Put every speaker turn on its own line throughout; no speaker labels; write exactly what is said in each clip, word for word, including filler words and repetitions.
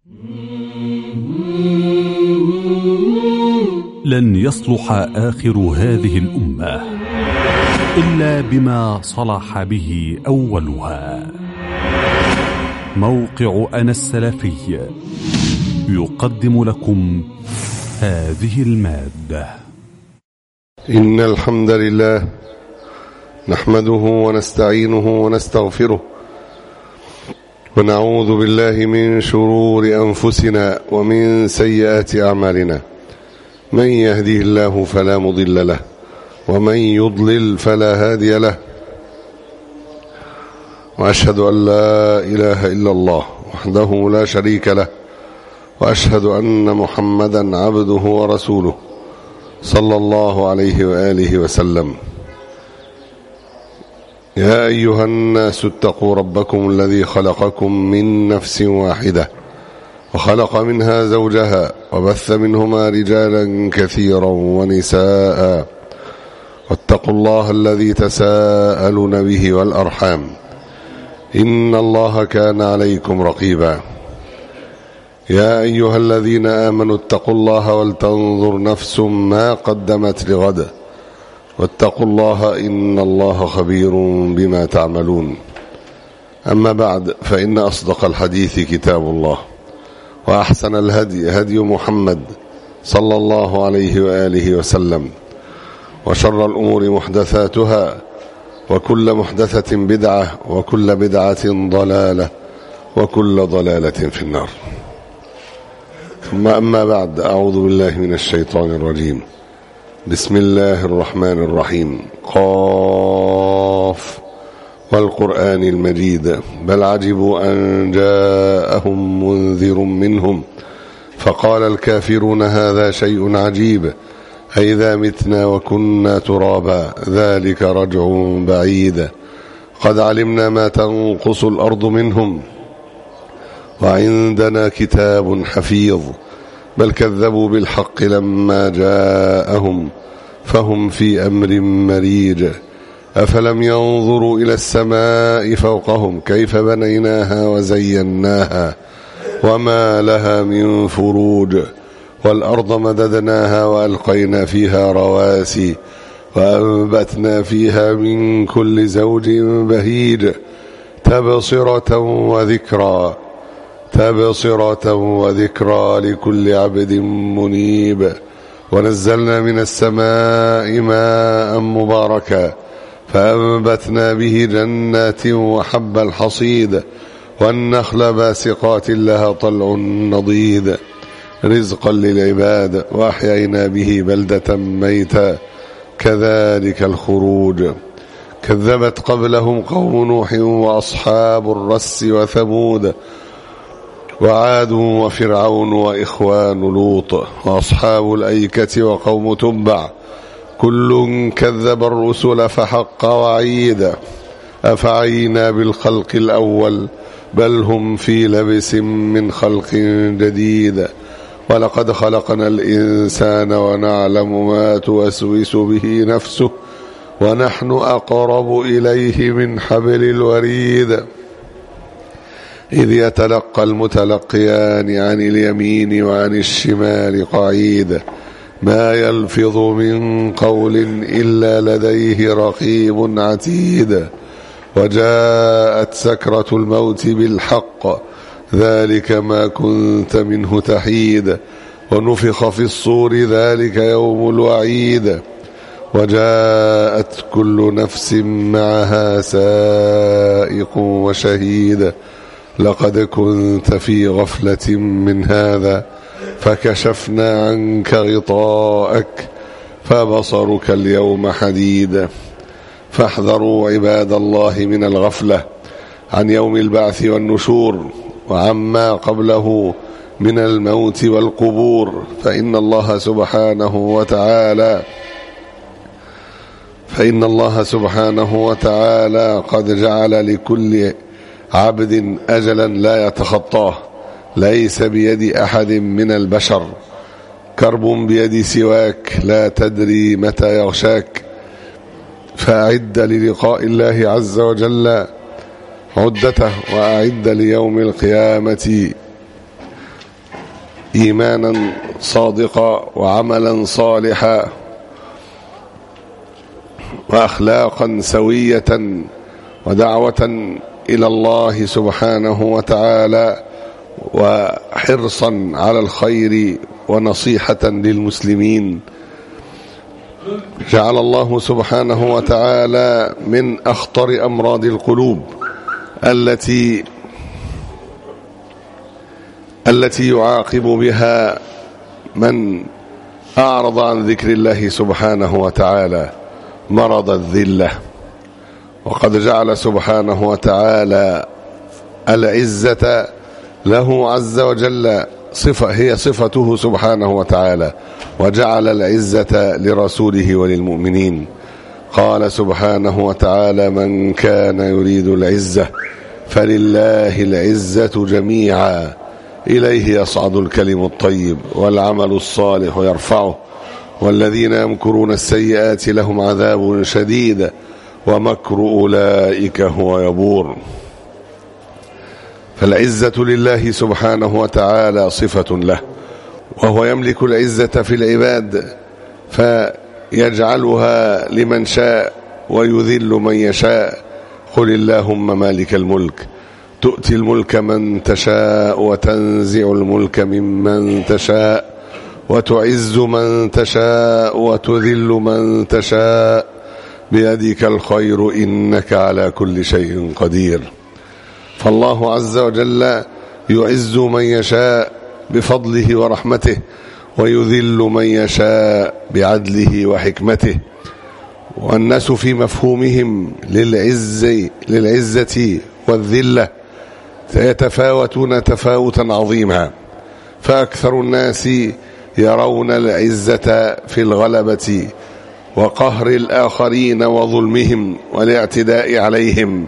لن يصلح آخر هذه الأمة إلا بما صلح به أولها. موقع أنا السلفي يقدم لكم هذه المادة.
إن الحمد لله نحمده ونستعينه ونستغفره ونعوذ بالله من شرور أنفسنا ومن سيئات أعمالنا. من يهديه الله فلا مضل له ومن يضلل فلا هادي له، وأشهد أن لا إله إلا الله وحده لا شريك له، وأشهد أن محمدا عبده ورسوله صلى الله عليه وآله وسلم. يا أيها الناس اتقوا ربكم الذي خلقكم من نفس واحدة وخلق منها زوجها وبث منهما رجالا كثيرا ونساء، واتقوا الله الذي تساءلون به والأرحام إن الله كان عليكم رقيبا. يا أيها الذين آمنوا اتقوا الله ولتنظر نفس ما قدمت لغد واتقوا الله إن الله خبير بما تعملون. أما بعد، فإن أصدق الحديث كتاب الله، وأحسن الهدي هدي محمد صلى الله عليه وآله وسلم، وشر الأمور محدثاتها، وكل محدثة بدعة، وكل بدعة ضلالة، وكل ضلالة في النار. ثم أما بعد، أعوذ بالله من الشيطان الرجيم. بسم الله الرحمن الرحيم. قاف والقرآن المجيد بل عجبوا أن جاءهم منذر منهم فقال الكافرون هذا شيء عجيب أئذا متنا وكنا ترابا ذلك رجع بعيد قد علمنا ما تنقص الأرض منهم وعندنا كتاب حفيظ بل كذبوا بالحق لما جاءهم فهم في أمر مريج أفلم ينظروا إلى السماء فوقهم كيف بنيناها وزيناها وما لها من فروج والأرض مددناها وألقينا فيها رواسي وأنبتنا فيها من كل زوج بهيج تبصرة وذكرى تبصرة وذكرى لكل عبد منيب ونزلنا من السماء ماء مباركا فأنبتنا به جنات وحب الحصيد والنخل باسقات لها طلع نضيد رزقا للعباد وأحيينا به بلدة ميتا كذلك الخروج كذبت قبلهم قوم نوح وأصحاب الرس وثمود وعاد وفرعون وإخوان لوط وأصحاب الأيكة وقوم تبع كل كذب الرسل فحق وعيد أفعينا بالخلق الأول بل هم في لبس من خلق جديد ولقد خلقنا الإنسان ونعلم ما توسوس به نفسه ونحن أقرب إليه من حبل الوريد إذ يتلقى المتلقيان عن اليمين وعن الشمال قعيد ما يلفظ من قول إلا لديه رقيب عتيد وجاءت سكرة الموت بالحق ذلك ما كنت منه تحيد ونفخ في الصور ذلك يوم الوعيد وجاءت كل نفس معها سائق وشهيد لقد كنت في غفلة من هذا فكشفنا عنك غطاءك فبصرك اليوم حديد فاحذروا عباد الله من الغفلة عن يوم البعث والنشور وعما قبله من الموت والقبور فإن الله سبحانه وتعالى فإن الله سبحانه وتعالى قد جعل لكل عبد أجلا لا يتخطاه ليس بيد أحد من البشر كرب بيد سواك لا تدري متى يغشاك فأعد للقاء الله عز وجل عدته وأعد ليوم القيامة إيمانا صادقا وعملا صالحا وأخلاقا سوية ودعوة إلى الله سبحانه وتعالى وحرصا على الخير ونصيحة للمسلمين. جعل الله سبحانه وتعالى من أخطر أمراض القلوب التي التي يعاقب بها من أعرض عن ذكر الله سبحانه وتعالى مرض الذلة. وقد جعل سبحانه وتعالى العزة له عز وجل صفة هي صفته سبحانه وتعالى، وجعل العزة لرسوله وللمؤمنين. قال سبحانه وتعالى: من كان يريد العزة فلله العزة جميعا إليه يصعد الكلم الطيب والعمل الصالح يرفعه والذين يمكرون السيئات لهم عذاب شديد ومكر أولئك هو يبور. فالعزة لله سبحانه وتعالى صفة له، وهو يملك العزة في العباد فيجعلها لمن شاء ويذل من يشاء. قل اللهم مالك الملك تؤتي الملك من تشاء وتنزع الملك ممن تشاء وتعز من تشاء وتذل من تشاء بيدك الخير إنك على كل شيء قدير. فالله عز وجل يعز من يشاء بفضله ورحمته ويذل من يشاء بعدله وحكمته. والناس في مفهومهم للعز للعزة والذلة يتفاوتون تفاوتا عظيما، فأكثر الناس يرون العزة في الغلبة وقهر الآخرين وظلمهم والاعتداء عليهم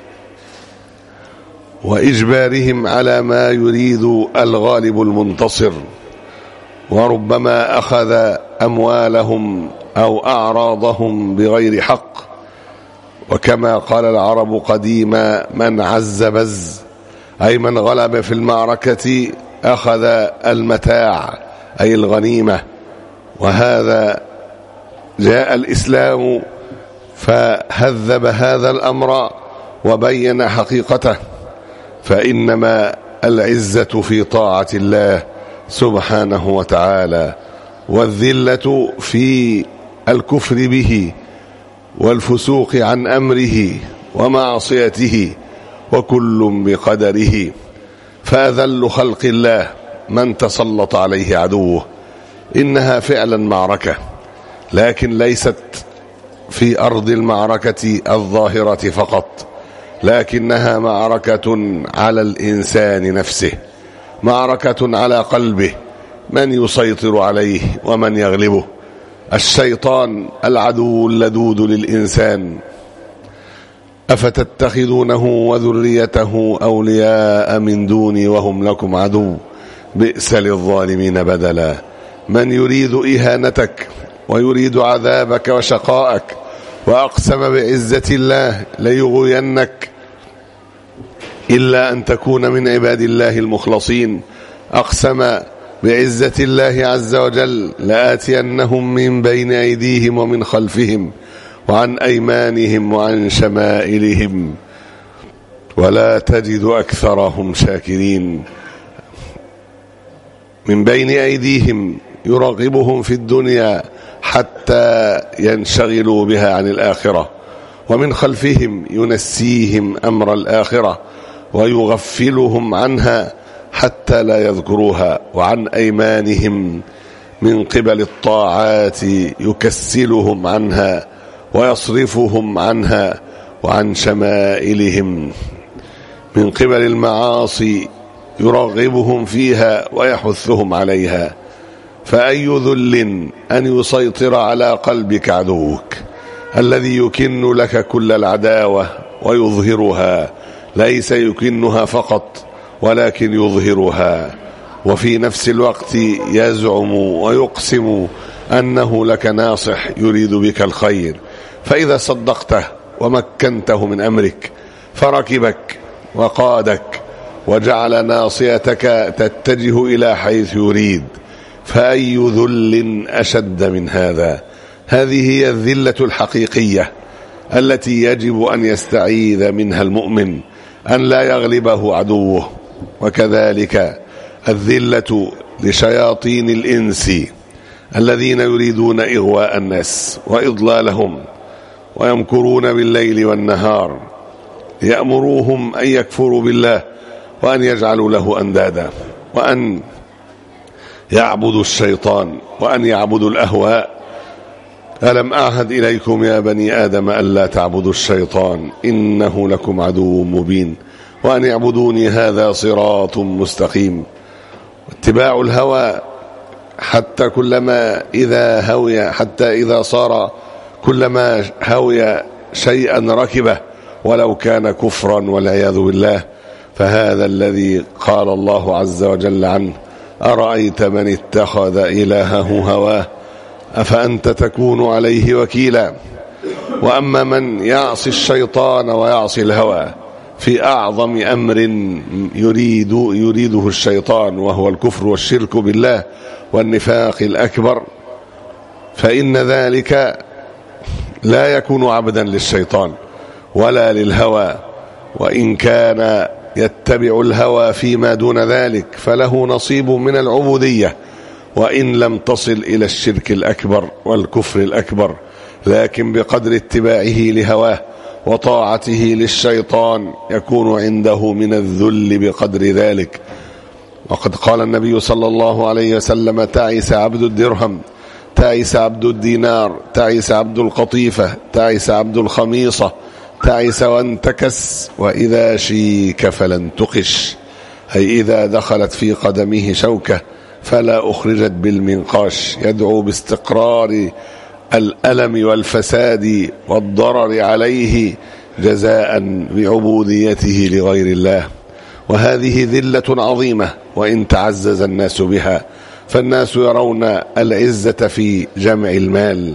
وإجبارهم على ما يريد الغالب المنتصر، وربما أخذ أموالهم أو أعراضهم بغير حق. وكما قال العرب قديما: من عز بز، أي من غلب في المعركة أخذ المتاع أي الغنيمة. وهذا جاء الإسلام فهذب هذا الأمر وبين حقيقته، فإنما العزة في طاعة الله سبحانه وتعالى، والذلة في الكفر به والفسوق عن أمره ومعصيته، وكل بقدره. فأذل خلق الله من تسلط عليه عدوه. إنها فعلا معركة، لكن ليست في أرض المعركة الظاهرة فقط، لكنها معركة على الإنسان نفسه، معركة على قلبه، من يسيطر عليه ومن يغلبه. الشيطان العدو اللدود للإنسان. أفتتخذونه وذريته أولياء من دوني وهم لكم عدو بئس للظالمين بدلا. من يريد إهانتك ويريد عذابك وشقائك، وأقسم بعزة الله ليغوينك إلا أن تكون من عباد الله المخلصين. أقسم بعزة الله عز وجل لآتينهم من بين أيديهم ومن خلفهم وعن أيمانهم وعن شمائلهم ولا تجد أكثرهم شاكرين. من بين أيديهم يرغبهم في الدنيا حتى ينشغلوا بها عن الآخرة، ومن خلفهم ينسيهم أمر الآخرة ويغفلهم عنها حتى لا يذكروها، وعن أيمانهم من قبل الطاعات يكسلهم عنها ويصرفهم عنها، وعن شمائلهم من قبل المعاصي يرغبهم فيها ويحثهم عليها. فأي ذل أن يسيطر على قلبك عدوك الذي يكن لك كل العداوة ويظهرها، ليس يكنها فقط ولكن يظهرها، وفي نفس الوقت يزعم ويقسم أنه لك ناصح يريد بك الخير. فإذا صدقته ومكنته من أمرك فركبك وقادك وجعل ناصيتك تتجه إلى حيث يريد، فأي ذل أشد من هذا؟ هذه هي الذلة الحقيقية التي يجب أن يستعيذ منها المؤمن، أن لا يغلبه عدوه. وكذلك الذلة لشياطين الإنس الذين يريدون إغواء الناس وإضلالهم، ويمكرون بالليل والنهار يأمروهم أن يكفروا بالله وأن يجعلوا له أندادا، وأن يعبدوا الشيطان، وأن يعبدوا الأهواء. ألم أعهد إليكم يا بني آدم ألا تعبدوا الشيطان إنه لكم عدو مبين وأن يعبدوني هذا صراط مستقيم. اتباع الهوى حتى كلما إذا هوي حتى إذا صار كلما هوي شيئا ركبه ولو كان كفرا والعياذ بالله. فهذا الذي قال الله عز وجل عنه: أرأيت من اتخذ إلهه هواه أفأنت تكون عليه وكيلا. وأما من يعصي الشيطان ويعصي الهوى في أعظم أمر يريد يريده الشيطان، وهو الكفر والشرك بالله والنفاق الأكبر، فإن ذلك لا يكون عبدا للشيطان ولا للهوى، وإن كان يتبع الهوى فيما دون ذلك فله نصيب من العبودية، وإن لم تصل إلى الشرك الأكبر والكفر الأكبر، لكن بقدر اتباعه لهواه وطاعته للشيطان يكون عنده من الذل بقدر ذلك. وقد قال النبي صلى الله عليه وسلم: تعس عبد الدرهم، تعس عبد الدينار، تعس عبد القطيفة، تعس عبد الخميصة، تعس وانتكس، وإذا شيك فلن تقش، أي إذا دخلت في قدمه شوكة فلا أخرجت بالمنقاش، يدعو باستقرار الألم والفساد والضرر عليه جزاء بعبوديته لغير الله. وهذه ذلة عظيمة وإن تعزز الناس بها، فالناس يرون العزة في جمع المال،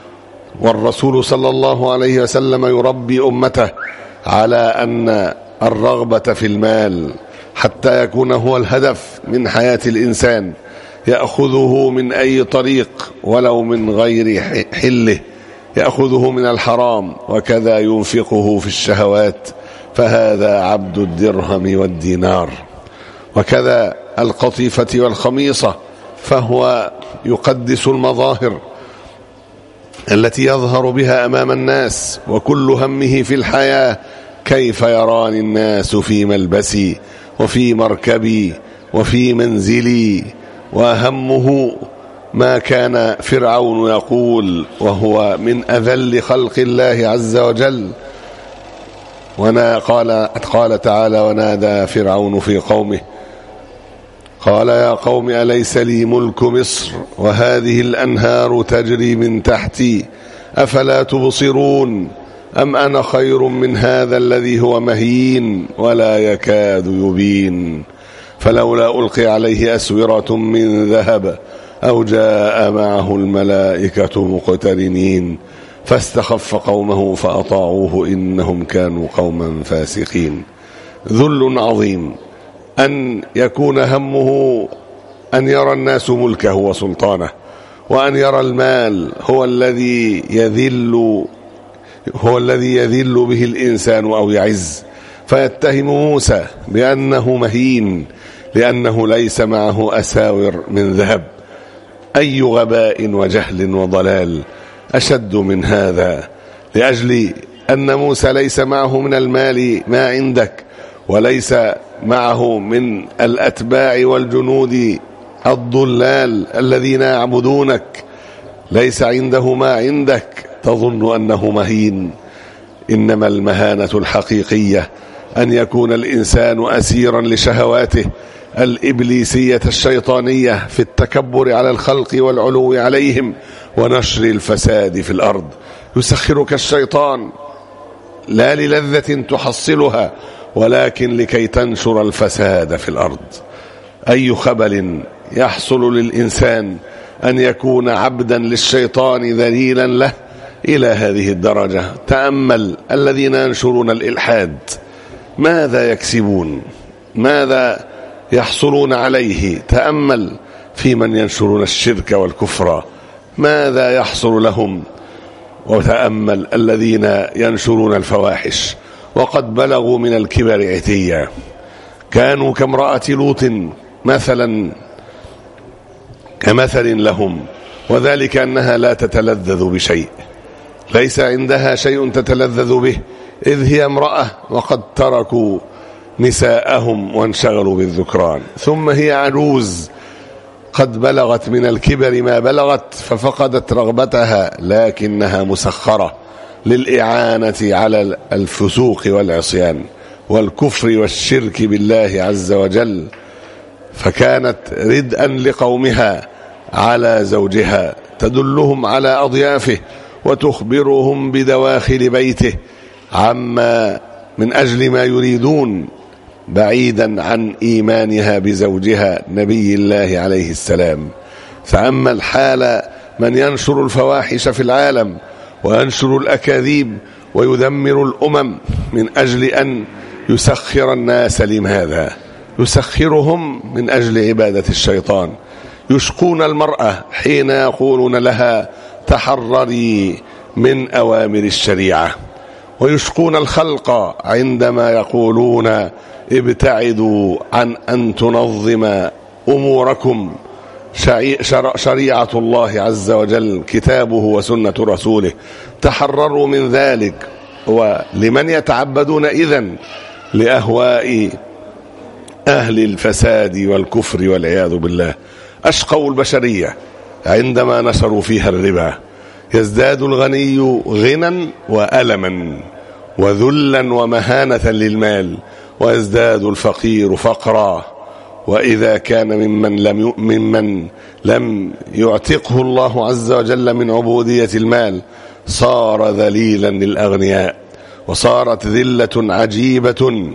والرسول صلى الله عليه وسلم يربي أمته على أن الرغبة في المال حتى يكون هو الهدف من حياة الإنسان، يأخذه من أي طريق ولو من غير حله، يأخذه من الحرام، وكذا ينفقه في الشهوات، فهذا عبد الدرهم والدينار. وكذا القطيفة والخميصة، فهو يقدس المظاهر التي يظهر بها أمام الناس، وكل همه في الحياة كيف يراني الناس في ملبسي وفي مركبي وفي منزلي. وهمه ما كان فرعون يقول وهو من أذل خلق الله عز وجل. ونا قال, قال تعالى: ونادى فرعون في قومه قال يا قوم أليس لي ملك مصر وهذه الأنهار تجري من تحتي أفلا تبصرون أم أنا خير من هذا الذي هو مهين ولا يكاد يبين فلولا ألقي عليه أسورة من ذهب أو جاء معه الملائكة مقترنين فاستخف قومه فأطاعوه إنهم كانوا قوما فاسقين. ذل عظيم أن يكون همه أن يرى الناس ملكه وسلطانه، وأن يرى المال هو الذي يذل هو الذي يذل به الإنسان أو يعز، فيتهم موسى بأنه مهين لأنه ليس معه أساور من ذهب. أي غباء وجهل وضلال أشد من هذا، لأجل أن موسى ليس معه من المال ما عندك، وليس معه من الأتباع والجنود الضلال الذين يعبدونك، ليس عنده ما عندك، تظن أنه مهين. إنما المهانة الحقيقية أن يكون الإنسان أسيرا لشهواته الإبليسية الشيطانية في التكبر على الخلق والعلو عليهم ونشر الفساد في الأرض. يسخرك الشيطان لا للذة تحصلها ولكن لكي تنشر الفساد في الأرض. أي خبل يحصل للإنسان أن يكون عبدا للشيطان ذليلا له إلى هذه الدرجة. تأمل الذين ينشرون الإلحاد ماذا يكسبون؟ ماذا يحصلون عليه. تأمل في من ينشرون الشرك والكفر ماذا يحصل لهم، وتأمل الذين ينشرون الفواحش وقد بلغوا من الكبر عتيا. كانوا كامرأة لوط مثلا كمثل لهم، وذلك أنها لا تتلذذ بشيء، ليس عندها شيء تتلذذ به، إذ هي امرأة وقد تركوا نساءهم وانشغلوا بالذكران. ثم هي عجوز قد بلغت من الكبر ما بلغت ففقدت رغبتها، لكنها مسخرة للإعانة على الفسوق والعصيان والكفر والشرك بالله عز وجل، فكانت ردءا لقومها على زوجها، تدلهم على أضيافه وتخبرهم بدواخل بيته عما من أجل ما يريدون، بعيدا عن إيمانها بزوجها نبي الله عليه السلام. فأما الحال من ينشر الفواحش في العالم وينشر الأكاذيب ويدمر الأمم من أجل أن يسخر الناس. لماذا؟ يسخرهم من أجل عبادة الشيطان. يشقون المرأة حين يقولون لها تحرري من أوامر الشريعة، ويشقون الخلق عندما يقولون ابتعدوا عن أن تنظم أموركم شريعة الله عز وجل كتابه وسنة رسوله، تحرروا من ذلك. ولمن يتعبدون إذن؟ لأهواء أهل الفساد والكفر والعياذ بالله. أشقوا البشرية عندما نشروا فيها الربا. يزداد الغني غنى وألما وذلا ومهانة للمال، ويزداد الفقير فقرا. وإذا كان ممن لم ممن لم يعتقه الله عز وجل من عبودية المال صار ذليلا للأغنياء، وصارت ذلة عجيبة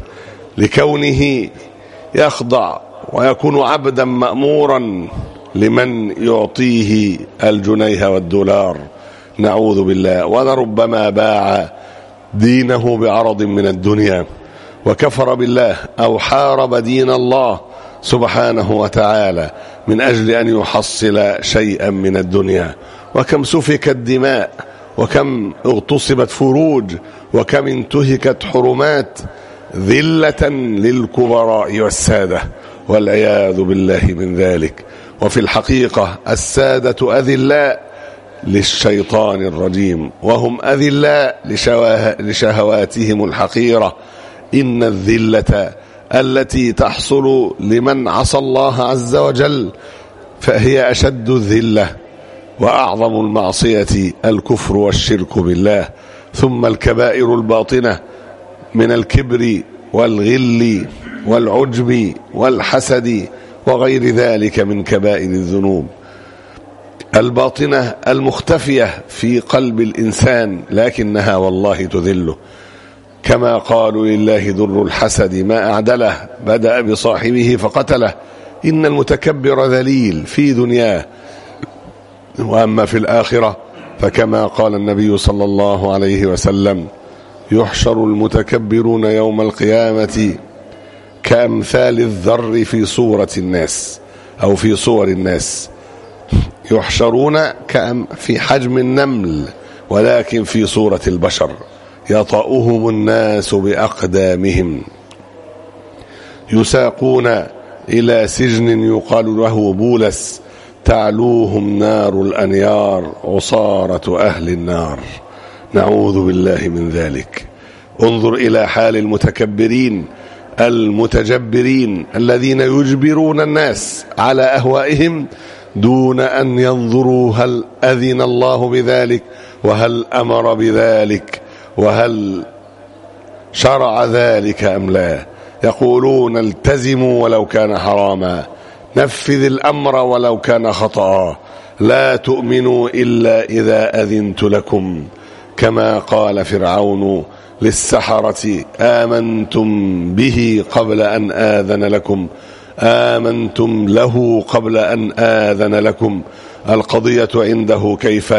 لكونه يخضع ويكون عبدا مأمورا لمن يعطيه الجنيه والدولار، نعوذ بالله. ولربما باع دينه بعرض من الدنيا وكفر بالله أو حارب دين الله سبحانه وتعالى من أجل أن يحصل شيئا من الدنيا. وكم سفكت دماء، وكم اغتصبت فروج، وكم انتهكت حرمات ذلة للكبراء والسادة، والعياذ بالله من ذلك. وفي الحقيقة السادة أذلاء للشيطان الرجيم، وهم أذلاء لشهواتهم الحقيرة. إن الذلة التي تحصل لمن عصى الله عز وجل فهي أشد الذلة وأعظم المعصية الكفر والشرك بالله. ثم الكبائر الباطنة من الكبر والغل والعجب والحسد وغير ذلك من كبائر الذنوب الباطنة المختفية في قلب الإنسان، لكنها والله تذله. كما قالوا لله در الحسد ما أعدله، بدأ بصاحبه فقتله. إن المتكبر ذليل في دنياه، وأما في الآخرة فكما قال النبي صلى الله عليه وسلم يحشر المتكبرون يوم القيامة كأمثال الذر في صورة الناس أو في صور الناس. يحشرون في حجم النمل ولكن في صورة البشر، يطأهم الناس بأقدامهم، يساقون إلى سجن يقال له بولس، تعلوهم نار الأنيار عصارة أهل النار، نعوذ بالله من ذلك. انظر إلى حال المتكبرين المتجبرين الذين يجبرون الناس على أهوائهم دون أن ينظروا هل أذن الله بذلك، وهل أمر بذلك، وهل شرع ذلك أم لا. يقولون التزموا ولو كان حراما، نفذ الأمر ولو كان خطأ، لا تؤمنوا إلا إذا أذنت لكم، كما قال فرعون للسحرة آمنتم به قبل أن آذن لكم، آمنتم له قبل أن آذن لكم. القضية عنده كيف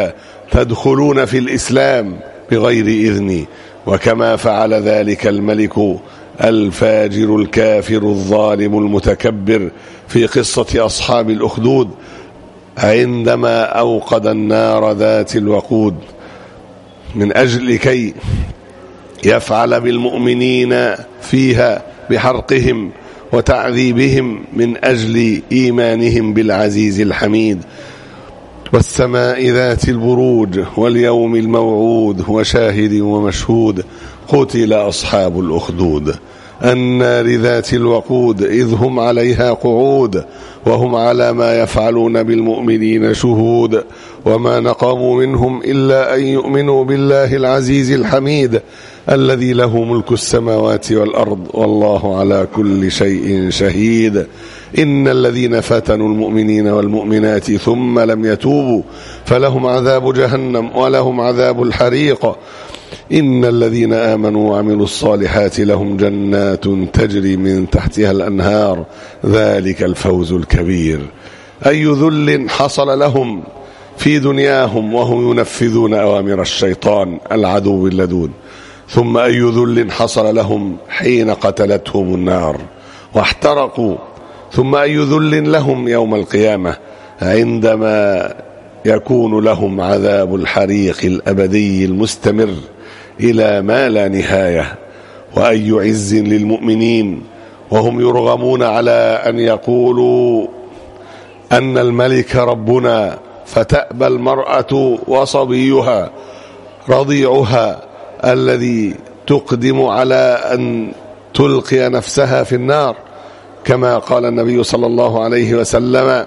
تدخلون في الإسلام بغير إذن، وكما فعل ذلك الملك الفاجر الكافر الظالم المتكبر في قصة أصحاب الأخدود عندما أوقد النار ذات الوقود من أجل كي يفعل بالمؤمنين فيها بحرقهم وتعذيبهم من أجل إيمانهم بالعزيز الحميد. والسماء ذات البروج واليوم الموعود وشاهد ومشهود قتل أصحاب الأخدود النار ذات الوقود إذ هم عليها قعود وهم على ما يفعلون بالمؤمنين شهود وما نقموا منهم إلا أن يؤمنوا بالله العزيز الحميد الذي له ملك السماوات والأرض والله على كل شيء شهيد. إن الذين فتنوا المؤمنين والمؤمنات ثم لم يتوبوا فلهم عذاب جهنم ولهم عذاب الحريق. إن الذين آمنوا وعملوا الصالحات لهم جنات تجري من تحتها الأنهار ذلك الفوز الكبير. أي ذل حصل لهم في دنياهم وهم ينفذون أوامر الشيطان العدو اللدود، ثم أي ذل حصل لهم حين قتلتهم النار واحترقوا، ثم أي ذل لهم يوم القيامة عندما يكون لهم عذاب الحريق الأبدي المستمر إلى ما لا نهاية. وأي عز للمؤمنين وهم يرغمون على أن يقولوا أن الملك ربنا فتأبى المرأة وصبيها رضيعها الذي تقدم على أن تلقي نفسها في النار، كما قال النبي صلى الله عليه وسلم: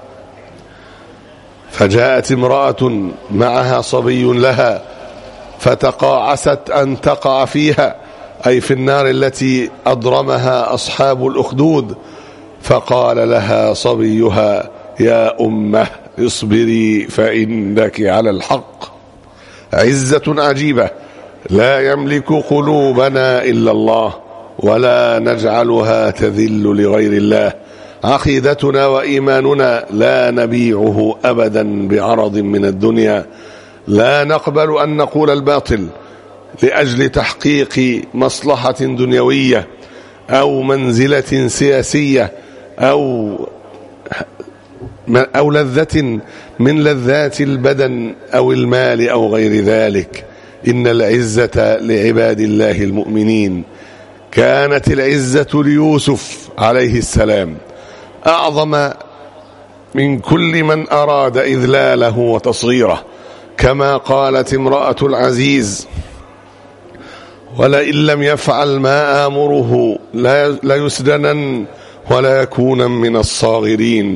فجاءت امرأة معها صبي لها فتقاعست أن تقع فيها، أي في النار التي أضرمها أصحاب الأخدود، فقال لها صبيها: يا أمه اصبري فإنك على الحق. عزة عجيبة لا يملك قلوبنا إلا الله ولا نجعلها تذل لغير الله. عقيدتنا وإيماننا لا نبيعه أبدا بعرض من الدنيا. لا نقبل أن نقول الباطل لأجل تحقيق مصلحة دنيوية أو منزلة سياسية أو أو لذة من لذات البدن أو المال أو غير ذلك. إن العزة لعباد الله المؤمنين. كانت العزة ليوسف عليه السلام أعظم من كل من أراد إذلاله وتصغيره، كما قالت امرأة العزيز: ولئن لم يفعل ما آمره لا يسجنن ولا يكون من الصاغرين.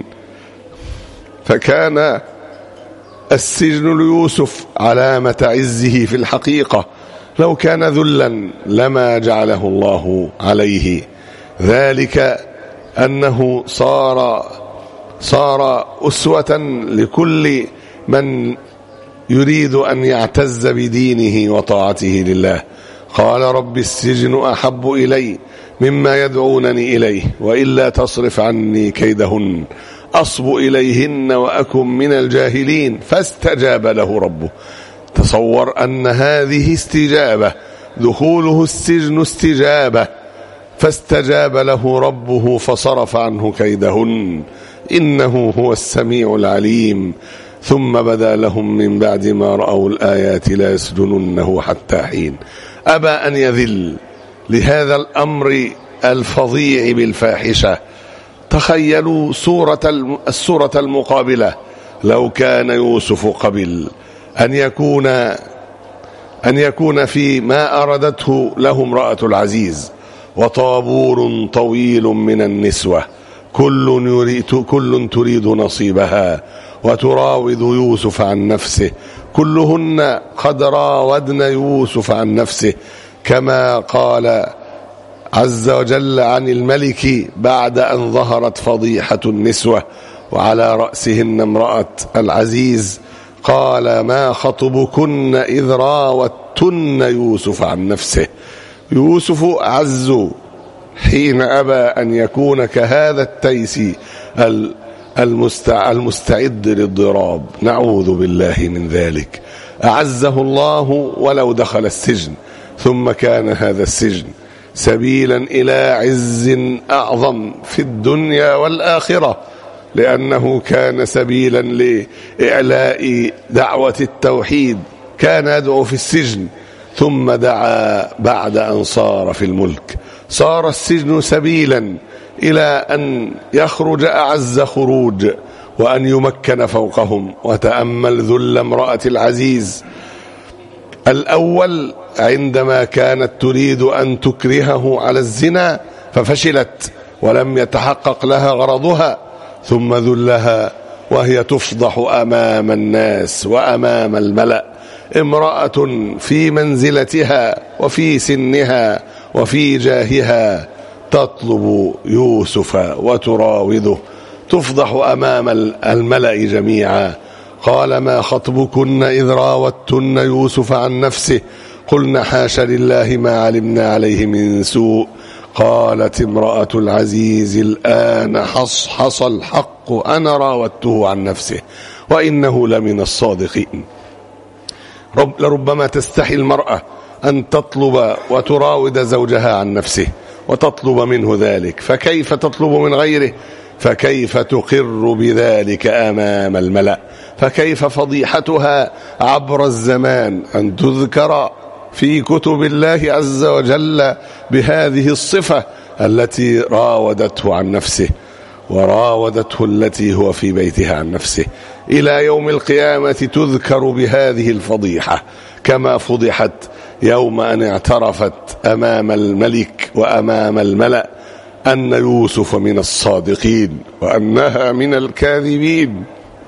فكان السجن ليوسف علامة عزه في الحقيقة، لو كان ذلا لما جعله الله عليه. ذلك أنه صار صار أسوة لكل من يريد أن يعتز بدينه وطاعته لله. قال: رب السجن أحب إلي مما يدعونني إليه وإلا تصرف عني كيدهن أصب إليهن وأكن من الجاهلين. فاستجاب له ربه. تصور أن هذه استجابة، دخوله السجن استجابة، فاستجاب له ربه فصرف عنه كيدهن إنه هو السميع العليم. ثم بدا لهم من بعد ما رأوا الآيات لا يسجننه حتى حين. أبى أن يذل لهذا الأمر الفظيع بالفاحشة. تخيلوا صورة الصورة المقابلة: لو كان يوسف قبل أن يكون أن يكون في ما أردته له امرأة العزيز وطابور طويل من النسوة كل يريد كل تريد نصيبها وتراود يوسف عن نفسه، كلهن قد راودن يوسف عن نفسه، كما قال عز وجل عن الملك بعد أن ظهرت فضيحة النسوة وعلى رأسهن امرأة العزيز: قال ما خطبكن إذ راوتن يوسف عن نفسه. يوسف أعز حين أبى أن يكون كهذا التيس المستعد للضراب، نعوذ بالله من ذلك. أعزه الله ولو دخل السجن، ثم كان هذا السجن سبيلا إلى عز أعظم في الدنيا والآخرة، لأنه كان سبيلا لإعلاء دعوة التوحيد. كان يدعو في السجن ثم دعا بعد أن صار في الملك. صار السجن سبيلا إلى أن يخرج أعز خروج وأن يمكن فوقهم. وتأمل ذل امرأة العزيز الأول عندما كانت تريد أن تكرهه على الزنا ففشلت ولم يتحقق لها غرضها، ثم ذلها وهي تفضح أمام الناس وأمام الملأ، امرأة في منزلتها وفي سنها وفي جاهها تطلب يوسف وتراوده، تفضح أمام الملأ جميعا. قال ما خطبكن إذ راوتن يوسف عن نفسه قلنا حاش لله ما علمنا عليه من سوء. قالت امرأة العزيز الآن حصحص الحق أنا راودته عن نفسه وإنه لمن الصادقين. رب لربما تستحي المرأة أن تطلب وتراود زوجها عن نفسه وتطلب منه ذلك، فكيف تطلب من غيره؟ فكيف تقر بذلك أمام الملأ؟ فكيف فضيحتها عبر الزمان أن تذكر في كتب الله عز وجل بهذه الصفة التي راودته عن نفسه وراودته التي هو في بيتها عن نفسه. إلى يوم القيامة تذكر بهذه الفضيحة كما فضحت يوم أن اعترفت أمام الملك وأمام الملأ أن يوسف من الصادقين وأنها من الكاذبين.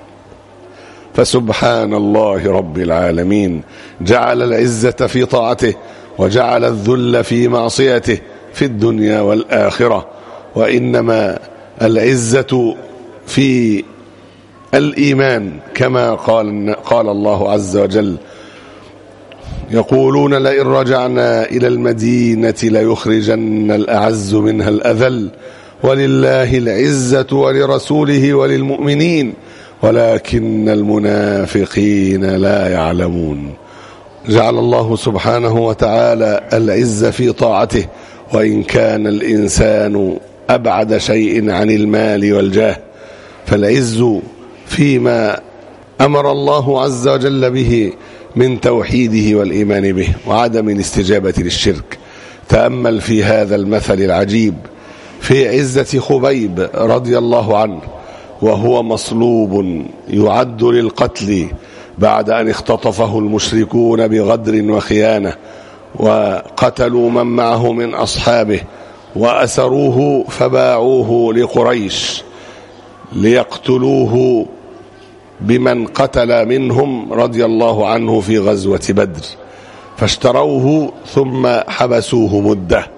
فسبحان الله رب العالمين، جعل العزة في طاعته وجعل الذل في معصيته في الدنيا والآخرة. وإنما العزة في الإيمان كما قال, قال الله عز وجل يقولون لئن رجعنا إلى المدينة ليخرجن الأعز منها الأذل ولله العزة ولرسوله وللمؤمنين ولكن المنافقين لا يعلمون. جعل الله سبحانه وتعالى العزة في طاعته، وإن كان الإنسان أبعد شيء عن المال والجاه، فالعز فيما أمر الله عز وجل به من توحيده والإيمان به وعدم الاستجابة للشرك. تأمل في هذا المثل العجيب في عزة خبيب رضي الله عنه وهو مصلوب يعد للقتل بعد أن اختطفه المشركون بغدر وخيانة وقتلوا من معه من أصحابه وأسروه فباعوه لقريش ليقتلوه بمن قتل منهم رضي الله عنه في غزوة بدر، فاشتروه ثم حبسوه مدة.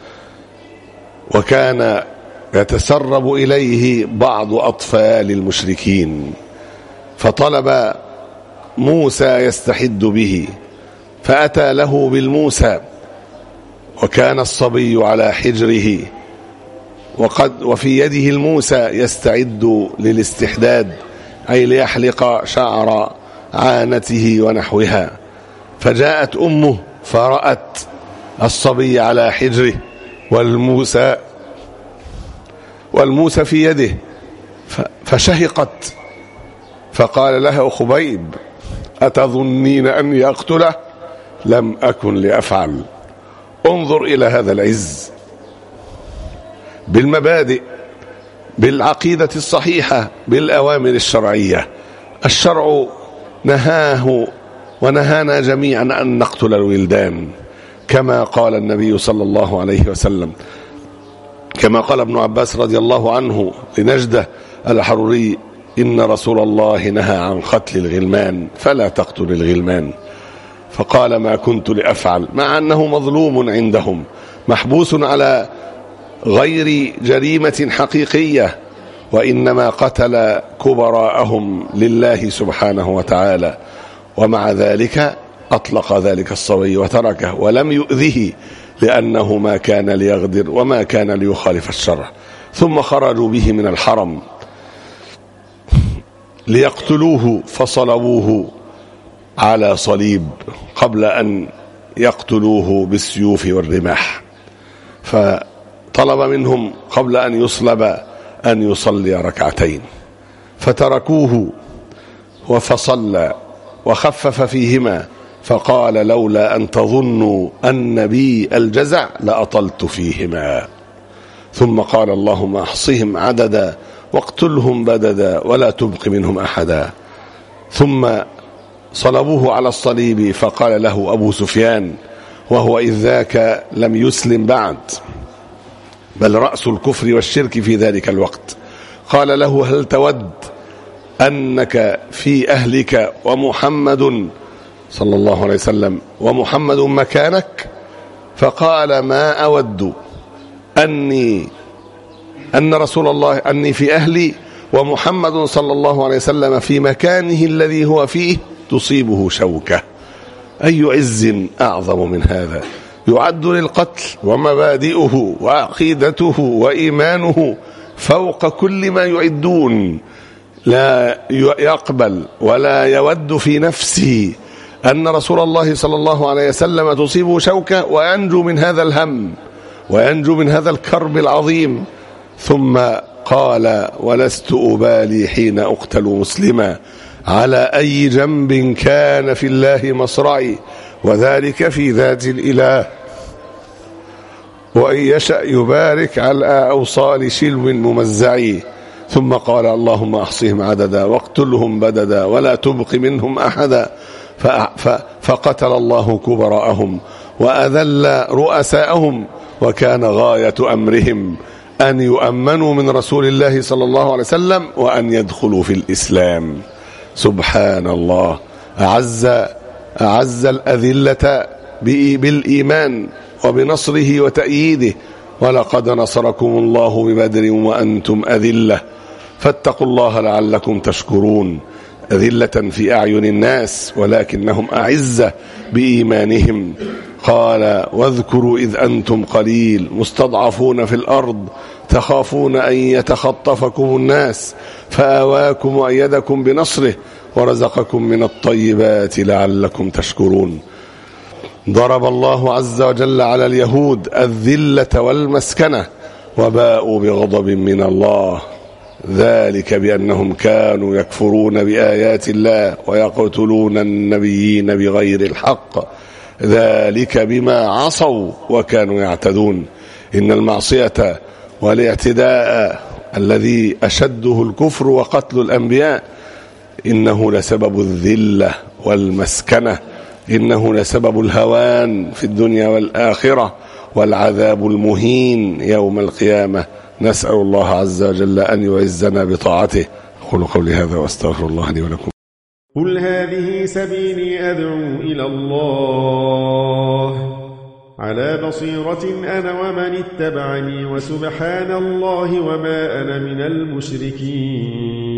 وكان يتسرب إليه بعض أطفال المشركين، فطلب موسى يستحد به فأتى له بالموسى، وكان الصبي على حجره وقد وفي يده الموسى يستعد للاستحداد أي ليحلق شعر عانته ونحوها. فجاءت أمه فرأت الصبي على حجره والموسى والموسى في يده فشهقت، فقال لها خبيب أتظنين أني أقتله؟ لم أكن لأفعل. انظر إلى هذا العز بالمبادئ، بالعقيدة الصحيحة، بالأوامر الشرعية. الشرع نهاه ونهانا جميعا أن نقتل الولدان كما قال النبي صلى الله عليه وسلم، كما قال ابن عباس رضي الله عنه لنجدة الحروري إن رسول الله نهى عن قتل الغلمان فلا تقتل الغلمان. فقال ما كنت لأفعل، مع أنه مظلوم عندهم محبوس على غير جريمة حقيقية، وإنما قتل كبراءهم لله سبحانه وتعالى، ومع ذلك أطلق ذلك الصبي وتركه ولم يؤذه لأنه ما كان ليغدر وما كان ليخالف الشرع. ثم خرجوا به من الحرم ليقتلوه فصلبوه على صليب قبل أن يقتلوه بالسيوف والرماح. فطلب منهم قبل أن يصلب أن يصلي ركعتين، فتركوه وفصلى وخفف فيهما، فقال لولا أن تظنوا أن بي الجزع لأطلت فيهما. ثم قال اللهم احصهم عددا واقتلهم بددا ولا تبق منهم أحدا. ثم صلبوه على الصليب، فقال له أبو سفيان وهو إذ ذاك لم يسلم بعد، بل رأس الكفر والشرك في ذلك الوقت، قال له هل تود أنك في أهلك ومحمد صلى الله عليه وسلم ومحمد مكانك؟ فقال ما أود أني أن رسول الله أني في أهلي ومحمد صلى الله عليه وسلم في مكانه الذي هو فيه تصيبه شوكة. أي عز أعظم من هذا؟ يعد للقتل ومبادئه وعقيدته وإيمانه فوق كل ما يعدون، لا يقبل ولا يود في نفسه أن رسول الله صلى الله عليه وسلم تصيبه شوكة وينجو من هذا الهم وينجو من هذا الكرب العظيم. ثم قال ولست أبالي حين أقتل مسلما على أي جنب كان في الله مصرعي، وذلك في ذات الإله، وإن يشأ يبارك على أوصال شلو ممزعي. ثم قال اللهم أحصهم عددا واقتلهم بددا ولا تبق منهم أحدا، فقتل الله كبراءهم وأذل رؤساءهم، وكان غاية أمرهم أن يؤمنوا من رسول الله صلى الله عليه وسلم وأن يدخلوا في الإسلام. سبحان الله، أعز, أعز الأذلة بالإيمان وبنصره وتأييده، ولقد نصركم الله ببدر وأنتم أذلة، فاتقوا الله لعلكم تشكرون. أذلة في أعين الناس ولكنهم أعزة بإيمانهم. قال واذكروا إذ أنتم قليل مستضعفون في الأرض تخافون أن يتخطفكم الناس فآواكم وأيدكم بنصره ورزقكم من الطيبات لعلكم تشكرون. ضرب الله عز وجل على اليهود الذلة والمسكنة وباءوا بغضب من الله، ذلك بأنهم كانوا يكفرون بآيات الله ويقتلون النبيين بغير الحق، ذلك بما عصوا وكانوا يعتدون. إن المعصية والاعتداء الذي أشده الكفر وقتل الأنبياء إنه لسبب الذلة والمسكنة، إنه لسبب الهوان في الدنيا والآخرة والعذاب المهين يوم القيامة. نسأل الله عز وجل أن يعزنا بطاعته. أقول قولي هذا وأستغفر الله لي ولكم.
قل هذه سبيلي أدعو إلى الله على بصيرة أنا ومن اتبعني وسبحان الله وما أنا من المشركين.